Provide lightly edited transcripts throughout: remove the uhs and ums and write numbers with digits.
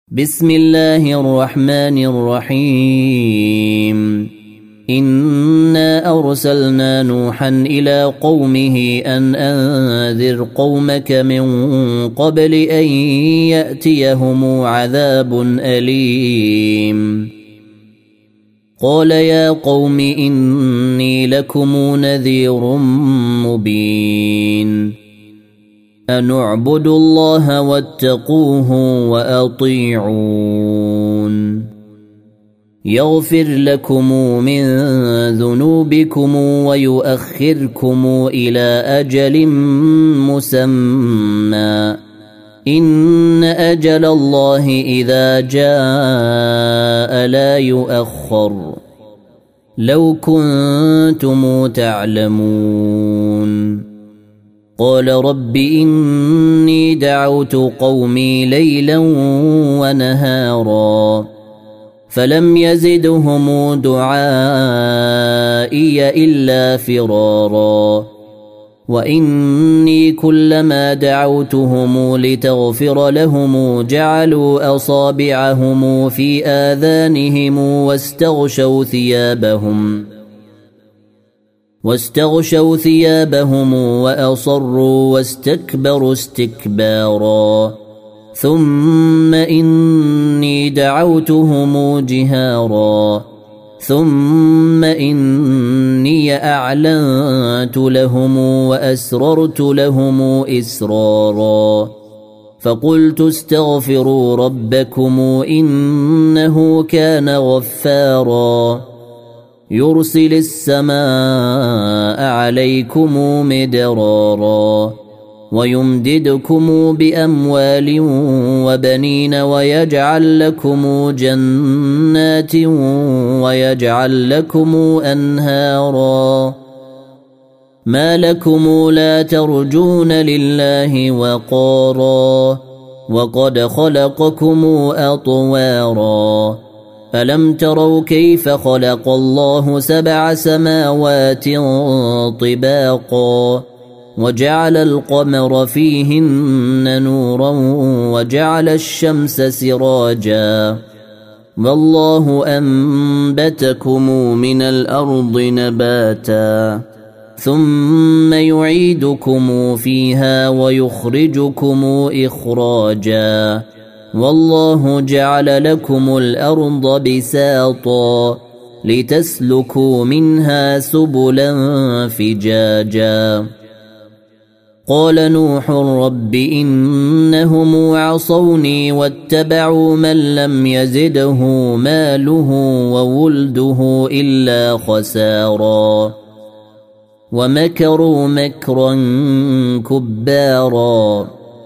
بسم الله الرحمن الرحيم إنا أرسلنا نوحا إلى قومه أن أنذر قومك من قبل أن يأتيهم عذاب أليم قال يا قوم إني لكم نذير مبين أن اعبدوا الله واتقوه وأطيعون يغفر لكم من ذنوبكم ويؤخركم إلى أجل مسمى إن أجل الله إذا جاء لا يؤخر لو كنتم تعلمون قال رب إني دعوت قومي ليلا ونهارا فلم يزدهم دعائي إلا فرارا وإني كلما دعوتهم لتغفر لهم جعلوا أصابعهم في آذانهم واستغشوا ثيابهم وأصروا واستكبروا استكبارا ثم إني دعوتهم جهارا ثم إني أعلنت لهم وأسررت لهم إسرارا فقلت استغفروا ربكم إنه كان غفارا يرسل السماء عليكم مدرارا ويمددكم بأموال وبنين ويجعل لكم جنات ويجعل لكم أنهارا ما لكم لا ترجون لله وقارا وقد خلقكم أطوارا ألم تروا كيف خلق الله 7 سماوات طباقا وجعل القمر فيهن نورا وجعل الشمس سراجا والله أنبتكم من الأرض نباتا ثم يعيدكم فيها ويخرجكم إخراجا والله جعل لكم الأرض بساطا لتسلكوا منها سبلا فجاجا قال نوح رب إنهم عصوني واتبعوا من لم يزده ماله وولده إلا خسارا ومكروا مكرا كبارا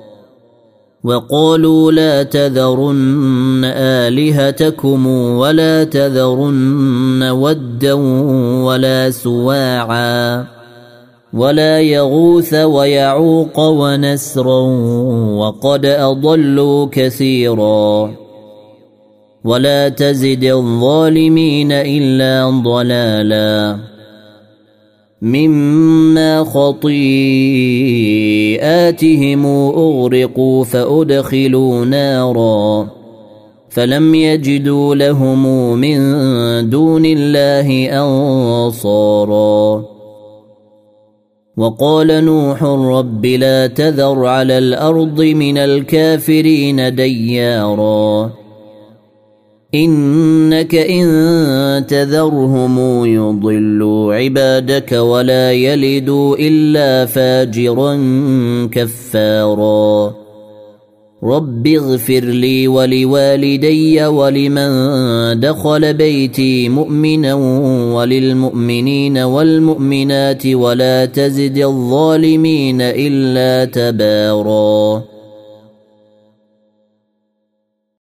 وقالوا لا تذرن آلهتكم ولا تذرن ودا ولا سواعا ولا يغوث ويعوق ونسرا وقد أضلوا كثيرا ولا تزد الظالمين إلا ضلالا مما خطيئاتهم أغرقوا فأدخلوا نارا فلم يجدوا لهم من دون الله أنصارا وقال نوح رب لا تذر على الأرض من الكافرين ديارا إنك إن تذرهم يضلوا عبادك ولا يلدوا إلا فاجرا كفارا رب اغفر لي ولوالدي ولمن دخل بيتي مؤمنا وللمؤمنين والمؤمنات ولا تزد الظالمين إلا تبارا